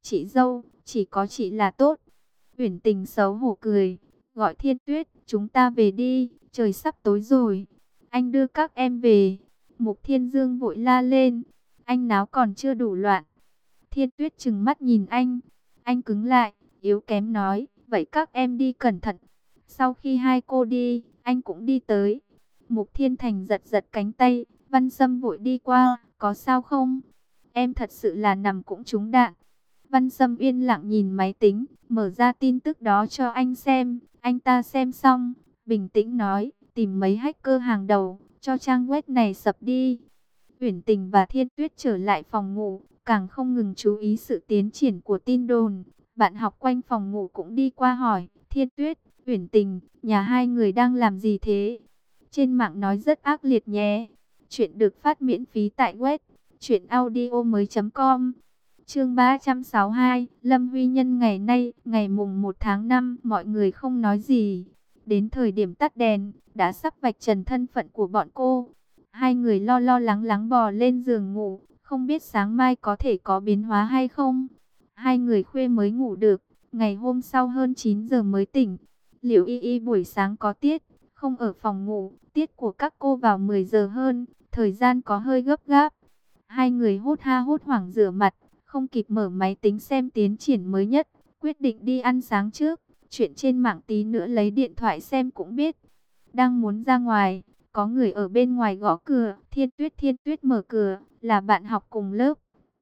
chị dâu, chỉ có chị là tốt. Uyển Tình xấu hổ cười, gọi Thiên Tuyết, chúng ta về đi, trời sắp tối rồi. Anh đưa các em về. Mục Thiên Dương vội la lên, anh náo còn chưa đủ loạn. Thiên Tuyết trừng mắt nhìn anh cứng lại, yếu kém nói, vậy các em đi cẩn thận. Sau khi hai cô đi, anh cũng đi tới. Mục Thiên Thành giật giật cánh tay, Văn Sâm vội đi qua, có sao không? Em thật sự là nằm cũng trúng đạn. Văn Sâm yên lặng nhìn máy tính, mở ra tin tức đó cho anh xem. Anh ta xem xong, bình tĩnh nói, tìm mấy hacker hàng đầu, cho trang web này sập đi. Uyển Tình và Thiên Tuyết trở lại phòng ngủ, càng không ngừng chú ý sự tiến triển của tin đồn. Bạn học quanh phòng ngủ cũng đi qua hỏi, Thiên Tuyết, Uyển Tình, nhà hai người đang làm gì thế? Trên mạng nói rất ác liệt nhé. Chuyện được phát miễn phí tại web truyệnaudiomoi.com. Chương 362, Lâm Huy Nhân ngày nay, ngày mùng 1 tháng 5, mọi người không nói gì. Đến thời điểm tắt đèn, đã sắp vạch trần thân phận của bọn cô. Hai người lo lo lắng lắng bò lên giường ngủ, không biết sáng mai có thể có biến hóa hay không. Hai người khuya mới ngủ được, ngày hôm sau hơn 9 giờ mới tỉnh. Liễu Y Y buổi sáng có tiết, không ở phòng ngủ, tiết của các cô vào 10 giờ hơn, thời gian có hơi gấp gáp. Hai người hốt ha hốt hoảng rửa mặt, không kịp mở máy tính xem tiến triển mới nhất, quyết định đi ăn sáng trước. Chuyện trên mạng tí nữa lấy điện thoại xem cũng biết. Đang muốn ra ngoài, có người ở bên ngoài gõ cửa. Thiên Tuyết mở cửa, là bạn học cùng lớp.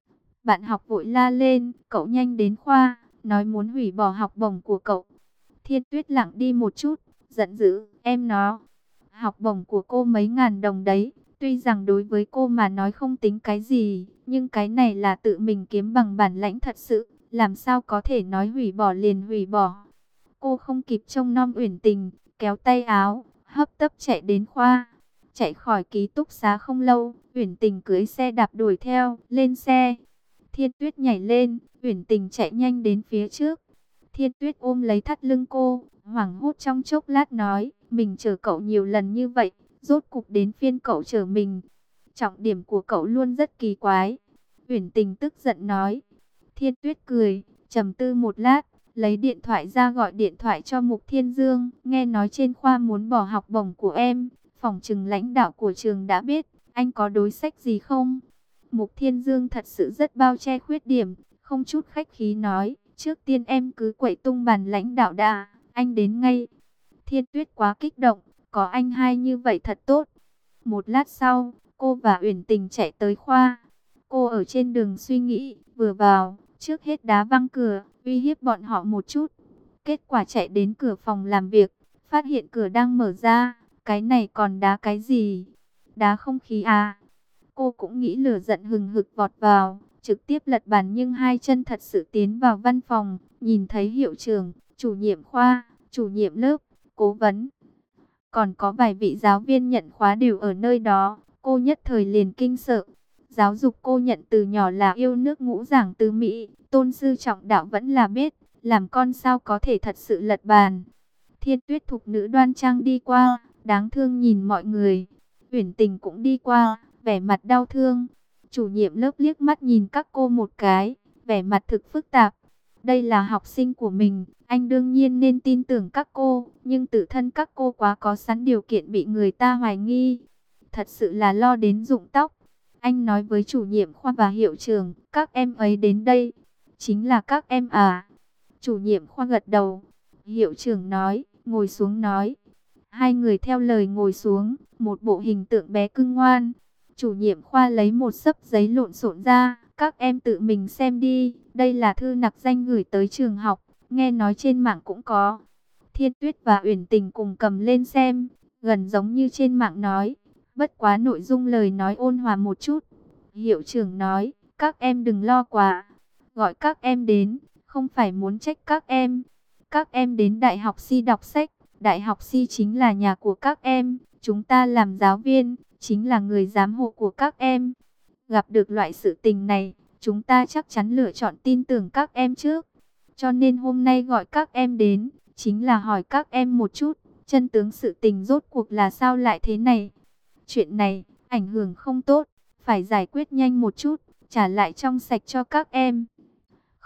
Bạn học vội la lên, cậu nhanh đến khoa, nói muốn hủy bỏ học bổng của cậu. Thiên Tuyết lặng đi một chút, giận dữ, em nó. Học bổng của cô mấy ngàn đồng đấy, tuy rằng đối với cô mà nói không tính cái gì, nhưng cái này là tự mình kiếm bằng bản lãnh thật sự, làm sao có thể nói hủy bỏ liền hủy bỏ. Cô không kịp trông nom Uyển Tình, kéo tay áo, hấp tấp chạy đến khoa. Chạy khỏi ký túc xá không lâu, Uyển Tình cưỡi xe đạp đuổi theo, lên xe. Thiên Tuyết nhảy lên, Uyển Tình chạy nhanh đến phía trước. Thiên Tuyết ôm lấy thắt lưng cô, hoảng hốt trong chốc lát nói, mình chở cậu nhiều lần như vậy, rốt cục đến phiên cậu chở mình. Trọng điểm của cậu luôn rất kỳ quái. Uyển Tình tức giận nói. Thiên Tuyết cười, trầm tư một lát, lấy điện thoại ra gọi điện thoại cho Mục Thiên Dương, nghe nói trên khoa muốn bỏ học bổng của em, phỏng chừng lãnh đạo của trường đã biết, anh có đối sách gì không? Mục Thiên Dương thật sự rất bao che khuyết điểm, không chút khách khí nói, trước tiên em cứ quậy tung bàn lãnh đạo đã, anh đến ngay. Thiên Tuyết quá kích động, có anh hai như vậy thật tốt. Một lát sau, cô và Uyển Tình chạy tới khoa. Cô ở trên đường suy nghĩ, vừa vào, trước hết đá văng cửa, uy hiếp bọn họ một chút. Kết quả chạy đến cửa phòng làm việc, phát hiện cửa đang mở ra, cái này còn đá cái gì? Đá không khí à? Cô cũng nghĩ lửa giận hừng hực vọt vào, trực tiếp lật bàn nhưng hai chân thật sự tiến vào văn phòng, nhìn thấy hiệu trưởng, chủ nhiệm khoa, chủ nhiệm lớp, cố vấn. Còn có vài vị giáo viên nhận khóa đều ở nơi đó, cô nhất thời liền kinh sợ. Giáo dục cô nhận từ nhỏ là yêu nước ngũ giảng từ Mỹ, tôn sư trọng đạo vẫn là biết, làm con sao có thể thật sự lật bàn. Thiên Tuyết thục nữ đoan trang đi qua, đáng thương nhìn mọi người. Uyển Tình cũng đi qua, vẻ mặt đau thương. Chủ nhiệm lớp liếc mắt nhìn các cô một cái, vẻ mặt thực phức tạp. Đây là học sinh của mình, anh đương nhiên nên tin tưởng các cô, nhưng tự thân các cô quá có sẵn điều kiện bị người ta hoài nghi. Thật sự là lo đến rụng tóc. Anh nói với chủ nhiệm khoa và hiệu trưởng, các em ấy đến đây. Chính là các em à? Chủ nhiệm khoa gật đầu. Hiệu trưởng nói, ngồi xuống nói. Hai người theo lời ngồi xuống, một bộ hình tượng bé cưng ngoan. Chủ nhiệm khoa lấy một xấp giấy lộn xộn ra, các em tự mình xem đi. Đây là thư nặc danh gửi tới trường học, nghe nói trên mạng cũng có. Thiên Tuyết và Uyển Tình cùng cầm lên xem, gần giống như trên mạng nói. Bất quá nội dung lời nói ôn hòa một chút. Hiệu trưởng nói, các em đừng lo quá. Gọi các em đến, không phải muốn trách các em. Các em đến Đại học Si đọc sách. Đại học Si chính là nhà của các em. Chúng ta làm giáo viên, chính là người giám hộ của các em. Gặp được loại sự tình này, chúng ta chắc chắn lựa chọn tin tưởng các em trước. Cho nên hôm nay gọi các em đến, chính là hỏi các em một chút, chân tướng sự tình rốt cuộc là sao lại thế này. Chuyện này, ảnh hưởng không tốt, phải giải quyết nhanh một chút, trả lại trong sạch cho các em.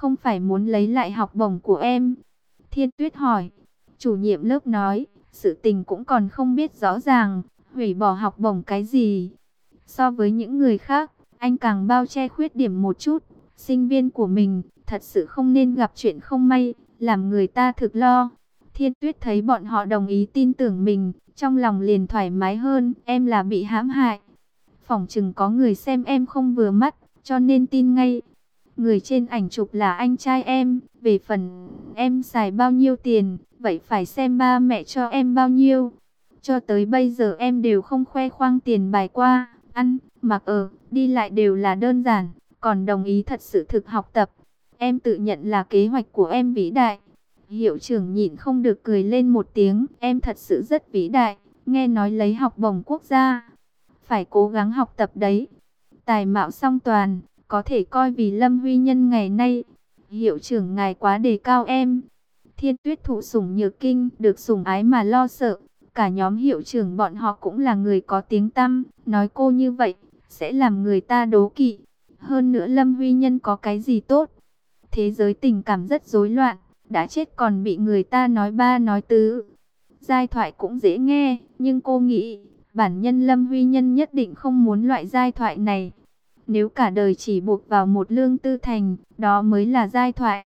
không phải muốn lấy lại học bổng của em? Thiên Tuyết hỏi. Chủ nhiệm lớp nói, sự tình cũng còn không biết rõ ràng, hủy bỏ học bổng cái gì. So với những người khác, anh càng bao che khuyết điểm một chút. Sinh viên của mình, thật sự không nên gặp chuyện không may, làm người ta thực lo. Thiên Tuyết thấy bọn họ đồng ý tin tưởng mình, trong lòng liền thoải mái hơn. Em là bị hãm hại. Phỏng chừng có người xem em không vừa mắt, cho nên tin ngay. Người trên ảnh chụp là anh trai em. Về phần em xài bao nhiêu tiền, vậy phải xem ba mẹ cho em bao nhiêu. Cho tới bây giờ em đều không khoe khoang tiền bài qua. Ăn, mặc ở, đi lại đều là đơn giản. Còn đồng ý thật sự thực học tập. Em tự nhận là kế hoạch của em vĩ đại. Hiệu trưởng nhịn không được cười lên một tiếng. Em thật sự rất vĩ đại. Nghe nói lấy học bổng quốc gia, phải cố gắng học tập đấy. Tài mạo song toàn, có thể coi vì Lâm Huy Nhân ngày nay. Hiệu trưởng ngài quá đề cao em. Thiên Tuyết thụ sủng nhược kinh, được sủng ái mà lo sợ. Cả nhóm hiệu trưởng bọn họ cũng là người có tiếng tăm. Nói cô như vậy, sẽ làm người ta đố kỵ. Hơn nữa Lâm Huy Nhân có cái gì tốt? Thế giới tình cảm rất rối loạn. Đã chết còn bị người ta nói ba nói tứ. Giai thoại cũng dễ nghe, nhưng cô nghĩ bản nhân Lâm Huy Nhân nhất định không muốn loại giai thoại này. Nếu cả đời chỉ buộc vào một lương tư thành, đó mới là giai thoại.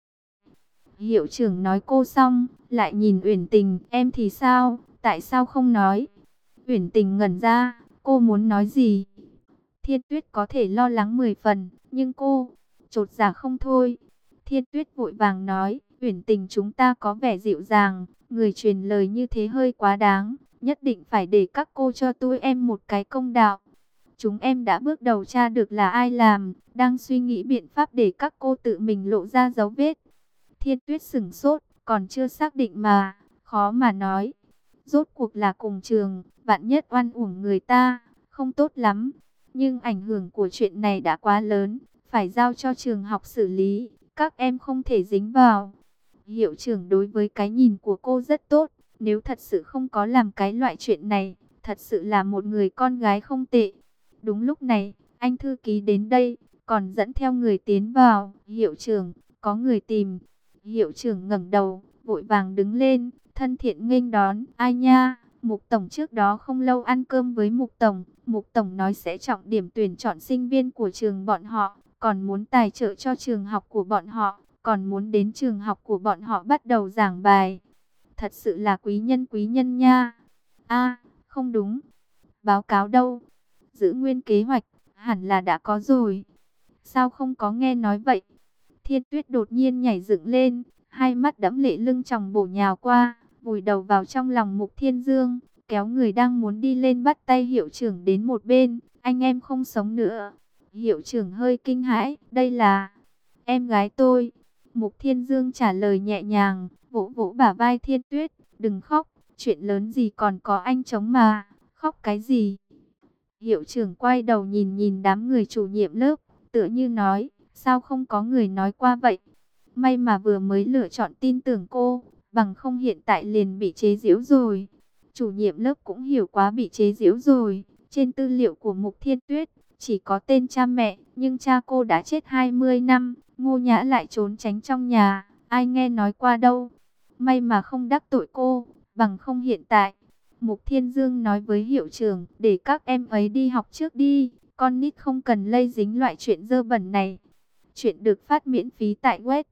Hiệu trưởng nói cô xong, lại nhìn Uyển Tình, em thì sao, tại sao không nói? Uyển Tình ngẩn ra, cô muốn nói gì? Thiên Tuyết có thể lo lắng 10 phần, nhưng cô chột dạ không thôi. Thiên Tuyết vội vàng nói, Uyển Tình chúng ta có vẻ dịu dàng, người truyền lời như thế hơi quá đáng, nhất định phải để các cô cho tôi em một cái công đạo. Chúng em đã bước đầu tra được là ai làm, đang suy nghĩ biện pháp để các cô tự mình lộ ra dấu vết. Thiên Tuyết sửng sốt, còn chưa xác định mà, khó mà nói. Rốt cuộc là cùng trường, vạn nhất oan uổng người ta, không tốt lắm. Nhưng ảnh hưởng của chuyện này đã quá lớn, phải giao cho trường học xử lý, các em không thể dính vào. Hiệu trưởng đối với cái nhìn của cô rất tốt, nếu thật sự không có làm cái loại chuyện này, thật sự là một người con gái không tệ. Đúng lúc này, anh thư ký đến đây, còn dẫn theo người tiến vào. Hiệu trưởng, có người tìm. Hiệu trưởng ngẩng đầu, vội vàng đứng lên, thân thiện nghênh đón. Ai nha, Mục Tổng trước đó không lâu ăn cơm với Mục Tổng. Mục Tổng nói sẽ trọng điểm tuyển chọn sinh viên của trường bọn họ, còn muốn tài trợ cho trường học của bọn họ, còn muốn đến trường học của bọn họ bắt đầu giảng bài. Thật sự là quý nhân nha. A, không đúng. Báo cáo đâu? Giữ nguyên kế hoạch, hẳn là đã có rồi. Sao không có nghe nói vậy? Thiên Tuyết đột nhiên nhảy dựng lên, hai mắt đẫm lệ lưng tròng bổ nhào qua, vùi đầu vào trong lòng Mục Thiên Dương, kéo người đang muốn đi lên bắt tay hiệu trưởng đến một bên. Anh em không sống nữa. Hiệu trưởng hơi kinh hãi, đây là em gái tôi. Mục Thiên Dương trả lời nhẹ nhàng, vỗ vỗ bả vai Thiên Tuyết, đừng khóc, chuyện lớn gì còn có anh chống mà, khóc cái gì? Hiệu trưởng quay đầu nhìn nhìn đám người chủ nhiệm lớp, tựa như nói, sao không có người nói qua vậy? May mà vừa mới lựa chọn tin tưởng cô, bằng không hiện tại liền bị chế giễu rồi. Chủ nhiệm lớp cũng hiểu quá bị chế giễu rồi. Trên tư liệu của Mục Thiên Tuyết, chỉ có tên cha mẹ, nhưng cha cô đã chết 20 năm, Ngô Nhã lại trốn tránh trong nhà, ai nghe nói qua đâu. May mà không đắc tội cô, bằng không hiện tại. Mục Thiên Dương nói với hiệu trưởng, để các em ấy đi học trước đi, con nít không cần lây dính loại chuyện dơ bẩn này. Chuyện được phát miễn phí tại web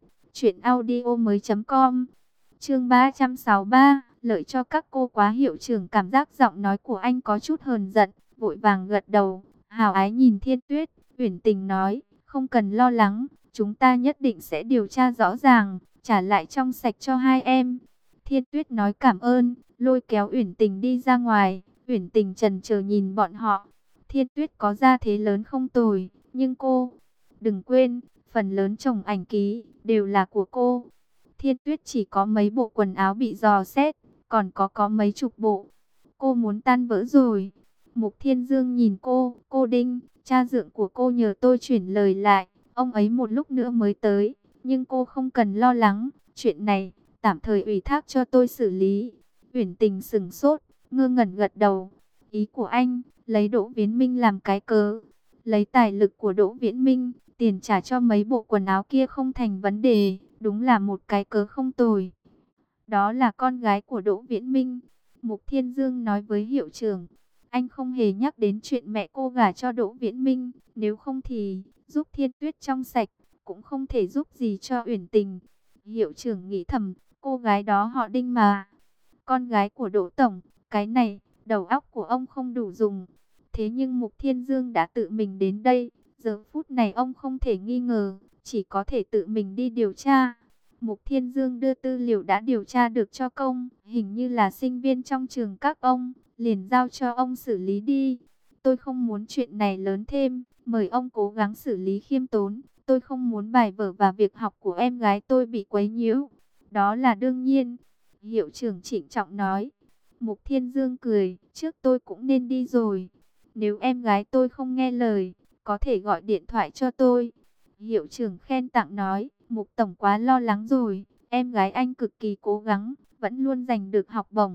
truyệnaudiomoi.com. Chương 363, lợi cho các cô quá. Hiệu trưởng cảm giác giọng nói của anh có chút hờn giận, vội vàng gật đầu, hào ái nhìn Thiên Tuyết. Uyển Tình nói, không cần lo lắng, chúng ta nhất định sẽ điều tra rõ ràng, trả lại trong sạch cho hai em. Thiên Tuyết nói cảm ơn, lôi kéo Uyển Tình đi ra ngoài. Uyển Tình chần chờ nhìn bọn họ. Thiên Tuyết có gia thế lớn không tồi, nhưng cô, đừng quên, phần lớn chồng ảnh ký đều là của cô. Thiên Tuyết chỉ có mấy bộ quần áo bị dò xét, còn có mấy chục bộ. Cô muốn tan vỡ rồi. Mục Thiên Dương nhìn cô Đinh, cha dượng của cô nhờ tôi chuyển lời lại, ông ấy một lúc nữa mới tới, nhưng cô không cần lo lắng, chuyện này tạm thời ủy thác cho tôi xử lý. Uyển Tình sững sốt, ngơ ngẩn gật đầu. Ý của anh, lấy Đỗ Viễn Minh làm cái cớ, lấy tài lực của Đỗ Viễn Minh, tiền trả cho mấy bộ quần áo kia không thành vấn đề, đúng là một cái cớ không tồi. Đó là con gái của Đỗ Viễn Minh. Mục Thiên Dương nói với hiệu trưởng, anh không hề nhắc đến chuyện mẹ cô gả cho Đỗ Viễn Minh, nếu không thì giúp Thiên Tuyết trong sạch, cũng không thể giúp gì cho Uyển Tình. Hiệu trưởng nghĩ thầm, cô gái đó họ Đinh mà, con gái của Đỗ Tổng, cái này, đầu óc của ông không đủ dùng. Thế nhưng Mục Thiên Dương đã tự mình đến đây, giờ phút này ông không thể nghi ngờ, chỉ có thể tự mình đi điều tra. Mục Thiên Dương đưa tư liệu đã điều tra được cho công, hình như là sinh viên trong trường các ông, liền giao cho ông xử lý đi. Tôi không muốn chuyện này lớn thêm, mời ông cố gắng xử lý khiêm tốn. Tôi không muốn bài vở và việc học của em gái tôi bị quấy nhiễu. Đó là đương nhiên, hiệu trưởng trịnh trọng nói. Mục Thiên Dương cười, trước tôi cũng nên đi rồi. Nếu em gái tôi không nghe lời, có thể gọi điện thoại cho tôi. Hiệu trưởng khen tặng nói, Mục Tổng quá lo lắng rồi, em gái anh cực kỳ cố gắng, vẫn luôn giành được học bổng.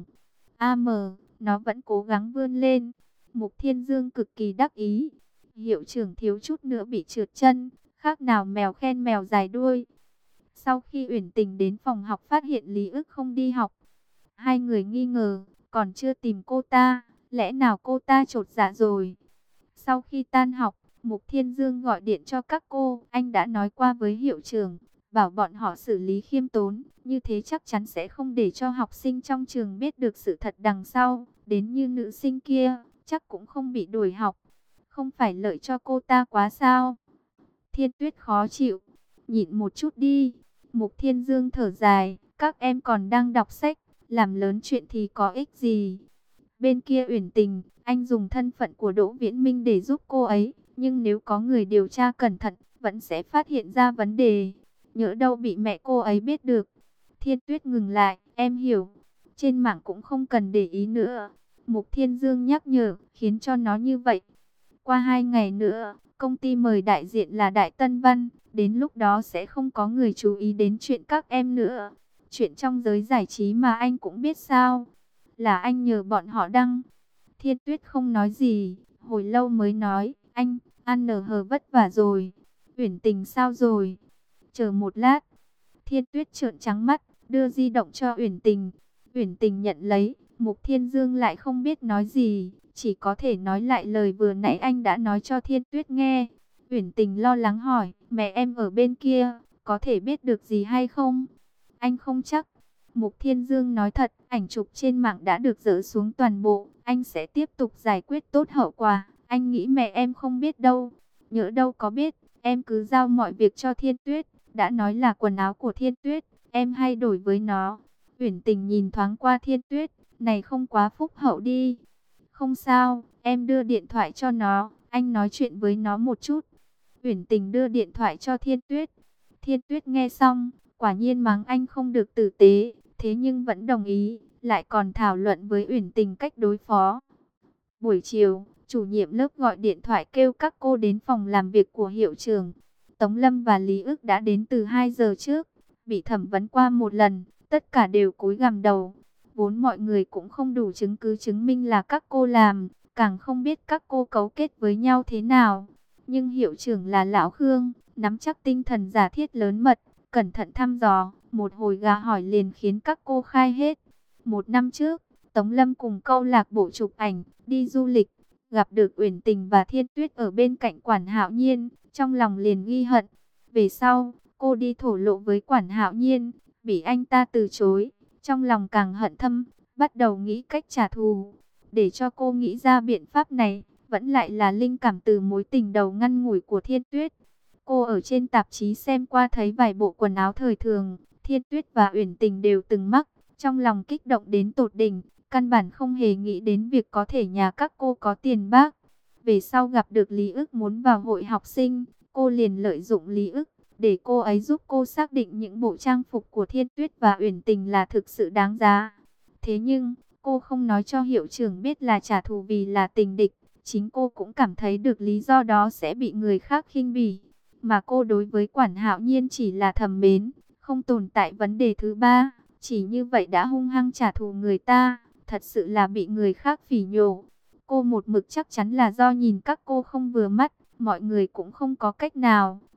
Nó vẫn cố gắng vươn lên. Mục Thiên Dương cực kỳ đắc ý. Hiệu trưởng thiếu chút nữa bị trượt chân, khác nào mèo khen mèo dài đuôi. Sau khi Uyển Tình đến phòng học phát hiện Lý Ức không đi học, hai người nghi ngờ, còn chưa tìm cô ta, lẽ nào cô ta chột dạ rồi. Sau khi tan học, Mục Thiên Dương gọi điện cho các cô, anh đã nói qua với hiệu trưởng, bảo bọn họ xử lý khiêm tốn, như thế chắc chắn sẽ không để cho học sinh trong trường biết được sự thật đằng sau, đến như nữ sinh kia, chắc cũng không bị đuổi học. Không phải lợi cho cô ta quá sao? Thiên Tuyết khó chịu, nhịn một chút đi. Mục Thiên Dương thở dài, các em còn đang đọc sách, làm lớn chuyện thì có ích gì. Bên kia Uyển Tình, anh dùng thân phận của Đỗ Viễn Minh để giúp cô ấy, nhưng nếu có người điều tra cẩn thận, vẫn sẽ phát hiện ra vấn đề. Nhỡ đâu bị mẹ cô ấy biết được. Thiên Tuyết ngừng lại, em hiểu. Trên mạng cũng không cần để ý nữa. Mục Thiên Dương nhắc nhở, khiến cho nó như vậy. Qua 2 ngày nữa, công ty mời đại diện là Đại Tân Văn. Đến lúc đó sẽ không có người chú ý đến chuyện các em nữa. Chuyện trong giới giải trí mà anh cũng biết sao. Là anh nhờ bọn họ đăng. Thiên Tuyết không nói gì, hồi lâu mới nói, anh, ăn nở hờ vất vả rồi. Uyển Tình sao rồi? Chờ một lát. Thiên Tuyết trợn trắng mắt, đưa di động cho Uyển Tình. Uyển Tình nhận lấy, Mục Thiên Dương lại không biết nói gì, chỉ có thể nói lại lời vừa nãy anh đã nói cho Thiên Tuyết nghe. Uyển Tình lo lắng hỏi, mẹ em ở bên kia, có thể biết được gì hay không? Anh không chắc. Mục Thiên Dương nói thật, ảnh chụp trên mạng đã được dỡ xuống toàn bộ, anh sẽ tiếp tục giải quyết tốt hậu quả. Anh nghĩ mẹ em không biết đâu, nhỡ đâu có biết, em cứ giao mọi việc cho Thiên Tuyết. Đã nói là quần áo của Thiên Tuyết, em hay đổi với nó. Uyển Tình nhìn thoáng qua Thiên Tuyết, này không quá phúc hậu đi. Không sao, em đưa điện thoại cho nó, anh nói chuyện với nó một chút. Uyển Tình đưa điện thoại cho Thiên Tuyết. Thiên Tuyết nghe xong, quả nhiên mắng anh không được tử tế, thế nhưng vẫn đồng ý, lại còn thảo luận với Uyển Tình cách đối phó. Buổi chiều, chủ nhiệm lớp gọi điện thoại kêu các cô đến phòng làm việc của hiệu trưởng. Tống Lâm và Lý Ức đã đến từ 2 giờ trước, bị thẩm vấn qua một lần, tất cả đều cúi gằm đầu. Vốn mọi người cũng không đủ chứng cứ chứng minh là các cô làm, càng không biết các cô cấu kết với nhau thế nào. Nhưng hiệu trưởng là Lão Khương, nắm chắc tinh thần giả thiết lớn mật, cẩn thận thăm dò, một hồi gà hỏi liền khiến các cô khai hết. 1 năm trước, Tống Lâm cùng câu lạc bộ chụp ảnh, đi du lịch, gặp được Uyển Tình và Thiên Tuyết ở bên cạnh Quản Hạo Nhiên, trong lòng liền ghi hận. Về sau, cô đi thổ lộ với Quản Hạo Nhiên, bị anh ta từ chối, trong lòng càng hận thâm, bắt đầu nghĩ cách trả thù. Để cho cô nghĩ ra biện pháp này, vẫn lại là linh cảm từ mối tình đầu ngăn ngủi của Thiên Tuyết. Cô ở trên tạp chí xem qua thấy vài bộ quần áo thời thường, Thiên Tuyết và Uyển Tình đều từng mắc, trong lòng kích động đến tột đỉnh, căn bản không hề nghĩ đến việc có thể nhà các cô có tiền bác. Về sau gặp được Lý Ức muốn vào hội học sinh, cô liền lợi dụng Lý Ức, để cô ấy giúp cô xác định những bộ trang phục của Thiên Tuyết và Uyển Tình là thực sự đáng giá. Thế nhưng, cô không nói cho hiệu trưởng biết là trả thù vì là tình địch, chính cô cũng cảm thấy được lý do đó sẽ bị người khác khinh bỉ. Mà cô đối với Quản Hạo Nhiên chỉ là thầm mến, không tồn tại vấn đề thứ ba, chỉ như vậy đã hung hăng trả thù người ta, thật sự là bị người khác phỉ nhổ. Cô một mực chắc chắn là do nhìn các cô không vừa mắt, mọi người cũng không có cách nào,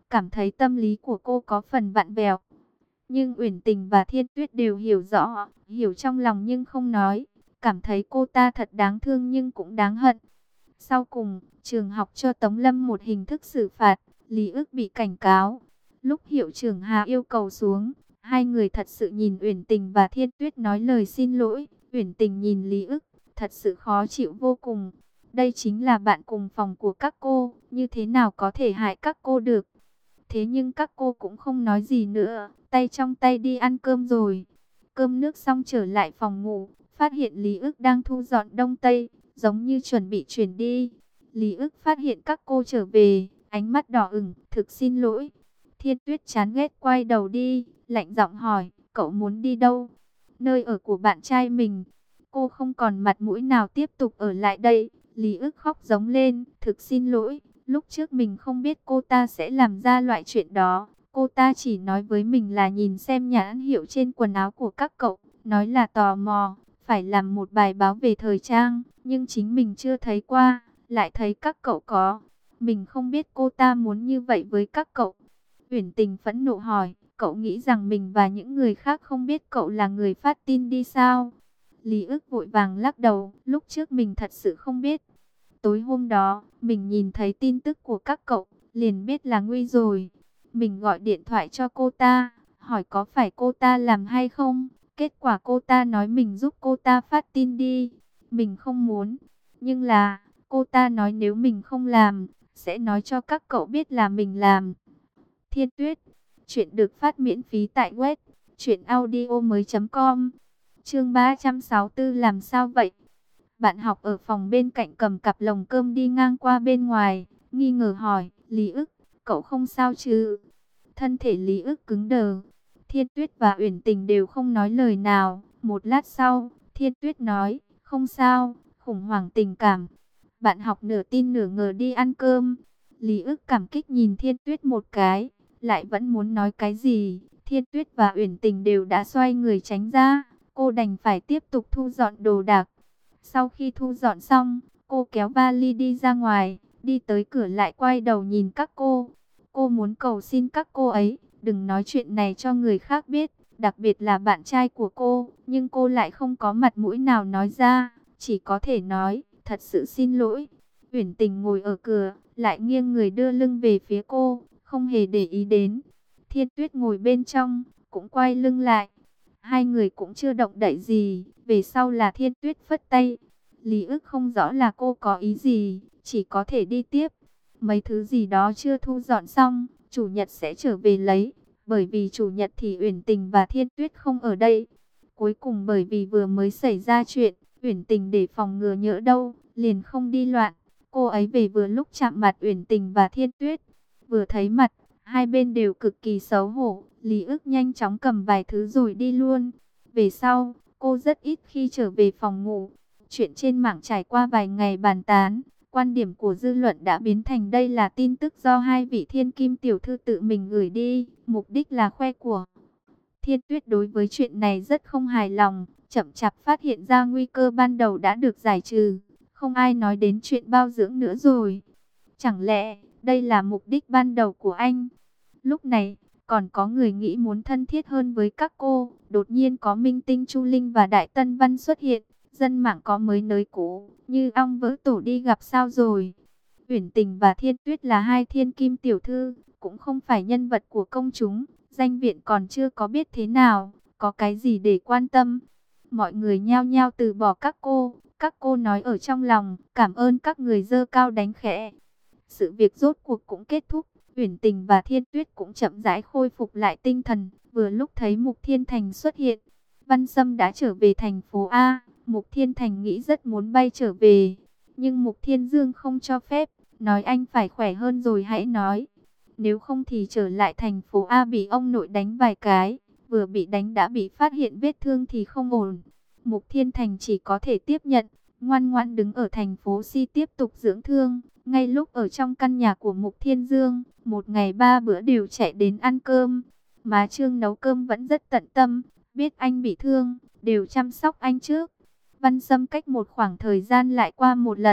cảm thấy tâm lý của cô có phần vặn vẹo. Nhưng Uyển Tình và Thiên Tuyết đều hiểu rõ, hiểu trong lòng nhưng không nói, cảm thấy cô ta thật đáng thương nhưng cũng đáng hận. Sau cùng, trường học cho Tống Lâm một hình thức xử phạt, Lý Ức bị cảnh cáo. Lúc hiệu trưởng Hà yêu cầu xuống, hai người thật sự nhìn Uyển Tình và Thiên Tuyết nói lời xin lỗi. Uyển Tình nhìn Lý Ức, thật sự khó chịu vô cùng. Đây chính là bạn cùng phòng của các cô, như thế nào có thể hại các cô được. Thế nhưng các cô cũng không nói gì nữa, tay trong tay đi ăn cơm rồi. Cơm nước xong trở lại phòng ngủ, phát hiện Lý Ức đang thu dọn đông tây, giống như chuẩn bị chuyển đi. Lý Ức phát hiện các cô trở về, ánh mắt đỏ ửng, thực xin lỗi. Thiên Tuyết chán ghét quay đầu đi, lạnh giọng hỏi, cậu muốn đi đâu? Nơi ở của bạn trai mình. Cô không còn mặt mũi nào tiếp tục ở lại đây. Lý Ức khóc giống lên, thực xin lỗi. Lúc trước mình không biết cô ta sẽ làm ra loại chuyện đó. Cô ta chỉ nói với mình là nhìn xem nhãn hiệu trên quần áo của các cậu, nói là tò mò, phải làm một bài báo về thời trang, nhưng chính mình chưa thấy qua, lại thấy các cậu có. Mình không biết cô ta muốn như vậy với các cậu. Uyển Tình phẫn nộ hỏi, cậu nghĩ rằng mình và những người khác không biết cậu là người phát tin đi sao? Lý Ức vội vàng lắc đầu, lúc trước mình thật sự không biết. Tối hôm đó, mình nhìn thấy tin tức của các cậu, liền biết là nguy rồi. Mình gọi điện thoại cho cô ta, hỏi có phải cô ta làm hay không. Kết quả cô ta nói mình giúp cô ta phát tin đi. Mình không muốn, nhưng là cô ta nói nếu mình không làm, sẽ nói cho các cậu biết là mình làm. Thiên Tuyết, chuyện được phát miễn phí tại web truyệnaudiomoi.com. Chương 364 làm sao vậy? Bạn học ở phòng bên cạnh cầm cặp lồng cơm đi ngang qua bên ngoài, nghi ngờ hỏi, Lý Ức, cậu không sao chứ? Thân thể Lý Ức cứng đờ. Thiên Tuyết và Uyển Tình đều không nói lời nào. Một lát sau, Thiên Tuyết nói, không sao, khủng hoảng tình cảm. Bạn học nửa tin nửa ngờ đi ăn cơm. Lý Ức cảm kích nhìn Thiên Tuyết một cái, lại vẫn muốn nói cái gì. Thiên Tuyết và Uyển Tình đều đã xoay người tránh ra. Cô đành phải tiếp tục thu dọn đồ đạc. Sau khi thu dọn xong, cô kéo vali đi ra ngoài, đi tới cửa lại quay đầu nhìn các cô. Cô muốn cầu xin các cô ấy, đừng nói chuyện này cho người khác biết, đặc biệt là bạn trai của cô. Nhưng cô lại không có mặt mũi nào nói ra, chỉ có thể nói, thật sự xin lỗi. Uyển Tình ngồi ở cửa, lại nghiêng người đưa lưng về phía cô, không hề để ý đến. Thiên Tuyết ngồi bên trong, cũng quay lưng lại. Hai người cũng chưa động đậy gì, về sau là Thiên Tuyết phất tay. Lý Ức không rõ là cô có ý gì, chỉ có thể đi tiếp. Mấy thứ gì đó chưa thu dọn xong, chủ nhật sẽ trở về lấy. Bởi vì chủ nhật thì Uyển Tình và Thiên Tuyết không ở đây. Cuối cùng bởi vì vừa mới xảy ra chuyện, Uyển Tình để phòng ngừa nhỡ đâu, liền không đi loạn. Cô ấy về vừa lúc chạm mặt Uyển Tình và Thiên Tuyết. Vừa thấy mặt, hai bên đều cực kỳ xấu hổ. Lý Ức nhanh chóng cầm vài thứ rồi đi luôn. Về sau, cô rất ít khi trở về phòng ngủ. Chuyện trên mạng trải qua vài ngày bàn tán, quan điểm của dư luận đã biến thành đây là tin tức do hai vị thiên kim tiểu thư tự mình gửi đi, mục đích là khoe của. Thiên Tuyết đối với chuyện này rất không hài lòng, chậm chạp phát hiện ra nguy cơ ban đầu đã được giải trừ, không ai nói đến chuyện bao dưỡng nữa rồi. Chẳng lẽ đây là mục đích ban đầu của anh? Lúc này, còn có người nghĩ muốn thân thiết hơn với các cô, đột nhiên có Minh Tinh Chu Linh và Đại Tân Văn xuất hiện. Dân mạng có mới nới cũ, như ong vỡ tổ đi gặp sao rồi. Uyển Tình và Thiên Tuyết là hai thiên kim tiểu thư, cũng không phải nhân vật của công chúng. Danh viện còn chưa có biết thế nào, có cái gì để quan tâm. Mọi người nhao nhao từ bỏ các cô nói ở trong lòng, cảm ơn các người giơ cao đánh khẽ. Sự việc rốt cuộc cũng kết thúc, Uyển Tình và Thiên Tuyết cũng chậm rãi khôi phục lại tinh thần. Vừa lúc thấy Mục Thiên Thành xuất hiện, Văn Sâm đã trở về thành phố A. Mục Thiên Thành nghĩ rất muốn bay trở về, nhưng Mục Thiên Dương không cho phép, nói anh phải khỏe hơn rồi hãy nói. Nếu không thì trở lại thành phố A bị ông nội đánh vài cái, vừa bị đánh đã bị phát hiện vết thương thì không ổn. Mục Thiên Thành chỉ có thể tiếp nhận, ngoan ngoãn đứng ở thành phố C tiếp tục dưỡng thương. Ngay lúc ở trong căn nhà của Mục Thiên Dương, một ngày 3 bữa đều chạy đến ăn cơm. Má Trương nấu cơm vẫn rất tận tâm, biết anh bị thương, đều chăm sóc anh trước. Văn Sâm cách một khoảng thời gian lại qua một lần,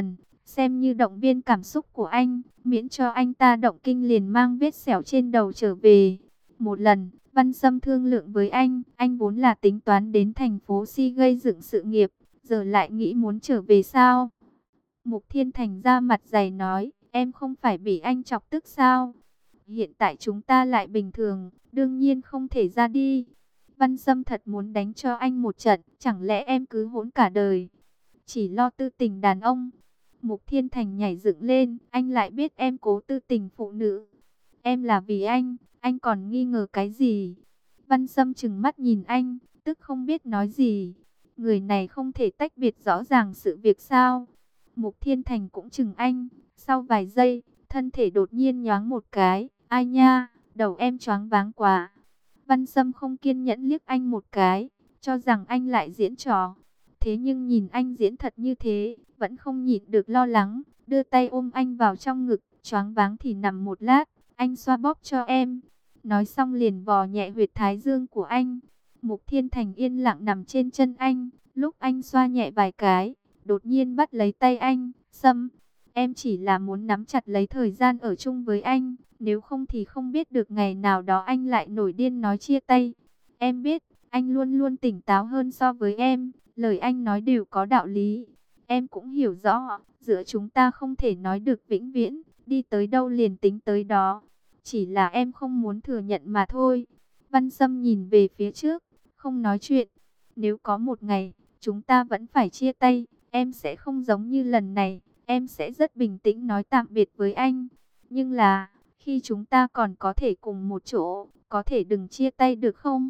xem như động viên cảm xúc của anh, miễn cho anh ta động kinh liền mang vết sẹo trên đầu trở về. Một lần, Văn Sâm thương lượng với anh vốn là tính toán đến thành phố Si gây dựng sự nghiệp, giờ lại nghĩ muốn trở về sao? Mục Thiên Thành ra mặt dày nói, em không phải bị anh chọc tức sao? Hiện tại chúng ta lại bình thường, đương nhiên không thể ra đi. Văn Sâm thật muốn đánh cho anh một trận, chẳng lẽ em cứ hỗn cả đời, chỉ lo tư tình đàn ông? Mục Thiên Thành nhảy dựng lên, anh lại biết em cố tư tình phụ nữ. Em là vì anh còn nghi ngờ cái gì? Văn Sâm trừng mắt nhìn anh, tức không biết nói gì. Người này không thể tách biệt rõ ràng sự việc sao? Mục Thiên Thành cũng chừng anh, sau vài giây, thân thể đột nhiên nhoáng một cái. Ai nha, đầu em choáng váng quá. Văn Sâm không kiên nhẫn liếc anh một cái, cho rằng anh lại diễn trò. Thế nhưng nhìn anh diễn thật như thế, vẫn không nhịn được lo lắng, đưa tay ôm anh vào trong ngực, choáng váng thì nằm một lát, anh xoa bóp cho em. Nói xong liền vò nhẹ huyệt thái dương của anh. Mục Thiên Thành yên lặng nằm trên chân anh, lúc anh xoa nhẹ vài cái, đột nhiên bắt lấy tay anh. Sâm, em chỉ là muốn nắm chặt lấy thời gian ở chung với anh, nếu không thì không biết được ngày nào đó anh lại nổi điên nói chia tay. Em biết, anh luôn luôn tỉnh táo hơn so với em, lời anh nói đều có đạo lý. Em cũng hiểu rõ, giữa chúng ta không thể nói được vĩnh viễn, đi tới đâu liền tính tới đó. Chỉ là em không muốn thừa nhận mà thôi. Văn Sâm nhìn về phía trước, không nói chuyện. Nếu có một ngày, chúng ta vẫn phải chia tay, em sẽ không giống như lần này. Em sẽ rất bình tĩnh nói tạm biệt với anh. Nhưng là, khi chúng ta còn có thể cùng một chỗ, có thể đừng chia tay được không?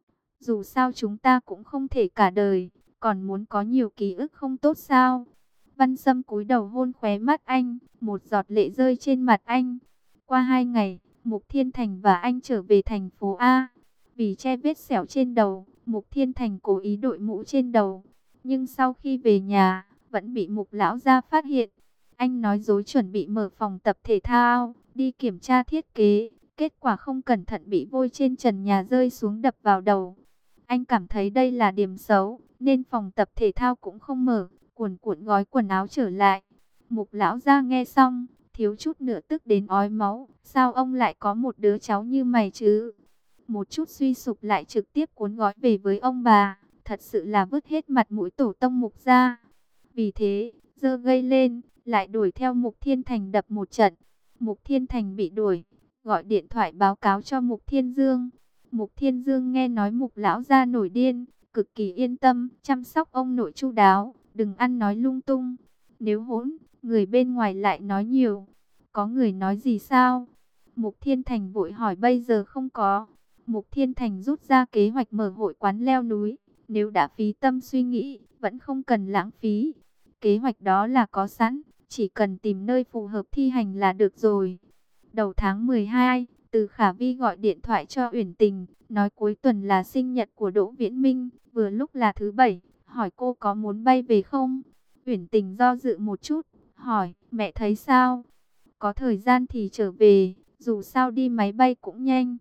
Dù sao chúng ta cũng không thể cả đời, còn muốn có nhiều ký ức không tốt sao? Văn Sâm cúi đầu hôn khóe mắt anh, một giọt lệ rơi trên mặt anh. Qua 2 ngày, Mục Thiên Thành và anh trở về thành phố A. Vì che vết sẹo trên đầu, Mục Thiên Thành cố ý đội mũ trên đầu. Nhưng sau khi về nhà, vẫn bị Mục lão gia phát hiện. Anh nói dối chuẩn bị mở phòng tập thể thao, đi kiểm tra thiết kế. Kết quả không cẩn thận bị vôi trên trần nhà rơi xuống đập vào đầu. Anh cảm thấy đây là điểm xấu, nên phòng tập thể thao cũng không mở, cuồn cuộn gói quần áo trở lại. Mục lão gia nghe xong, thiếu chút nữa tức đến ói máu. Sao ông lại có một đứa cháu như mày chứ? Một chút suy sụp lại trực tiếp cuốn gói về với ông bà. Thật sự là vứt hết mặt mũi tổ tông Mục gia. Vì thế, dơ gây lên, lại đuổi theo Mục Thiên Thành đập một trận. Mục Thiên Thành bị đuổi, gọi điện thoại báo cáo cho Mục Thiên Dương. Mục Thiên Dương nghe nói Mục lão gia nổi điên, cực kỳ yên tâm, chăm sóc ông nội chu đáo, đừng ăn nói lung tung. Nếu hỗn, người bên ngoài lại nói nhiều. Có người nói gì sao? Mục Thiên Thành vội hỏi bây giờ không có. Mục Thiên Thành rút ra kế hoạch mở hội quán leo núi. Nếu đã phí tâm suy nghĩ, vẫn không cần lãng phí. Kế hoạch đó là có sẵn, chỉ cần tìm nơi phù hợp thi hành là được rồi. Đầu tháng 12, Từ Khả Vi gọi điện thoại cho Uyển Tình, nói cuối tuần là sinh nhật của Đỗ Viễn Minh, vừa lúc là thứ Bảy, hỏi cô có muốn bay về không? Uyển Tình do dự một chút, hỏi, mẹ thấy sao? Có thời gian thì trở về, dù sao đi máy bay cũng nhanh.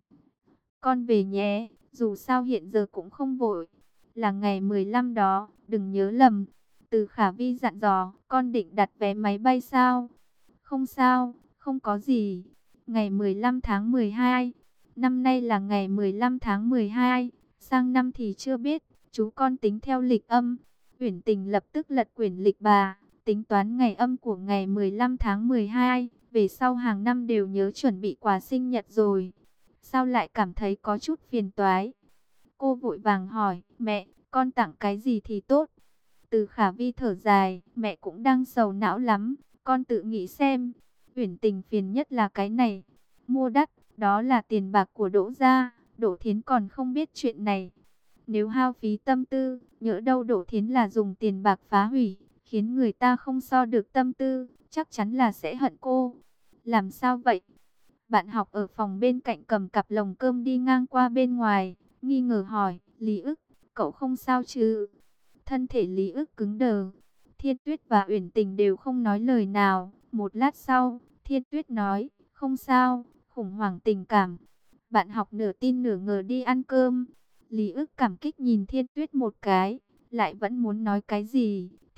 Con về nhé, dù sao hiện giờ cũng không vội. Là ngày 15 đó, đừng nhớ lầm. Từ Khả Vi dặn dò, con định đặt vé máy bay sao? Không sao, không có gì. Ngày 15 tháng 12, năm nay là ngày 15 tháng 12, sang năm thì chưa biết, chú con tính theo lịch âm. Uyển Tình lập tức lật quyển lịch bà, tính toán ngày âm của ngày 15 tháng 12, về sau hàng năm đều nhớ chuẩn bị quà sinh nhật rồi. Sao lại cảm thấy có chút phiền toái? Cô vội vàng hỏi, mẹ, con tặng cái gì thì tốt? Từ Khả Vi thở dài, mẹ cũng đang sầu não lắm, con tự nghĩ xem. Uyển Tình phiền nhất là cái này, mua đắt, đó là tiền bạc của Đỗ gia, Đỗ Thiến còn không biết chuyện này. Nếu hao phí tâm tư, nhỡ đâu Đỗ Thiến là dùng tiền bạc phá hủy, khiến người ta không so được tâm tư, chắc chắn là sẽ hận cô. Làm sao vậy? Bạn học ở phòng bên cạnh cầm cặp lồng cơm đi ngang qua bên ngoài, nghi ngờ hỏi, Lý ức, cậu không sao chứ? Thân thể Lý ức cứng đờ. Thiên Tuyết và Uyển Tình đều không nói lời nào. Một lát sau, Thiên Tuyết nói, không sao, khủng hoảng tình cảm. Bạn học nửa tin nửa ngờ đi ăn cơm. Lý ức cảm kích nhìn Thiên Tuyết một cái, lại vẫn muốn nói cái gì.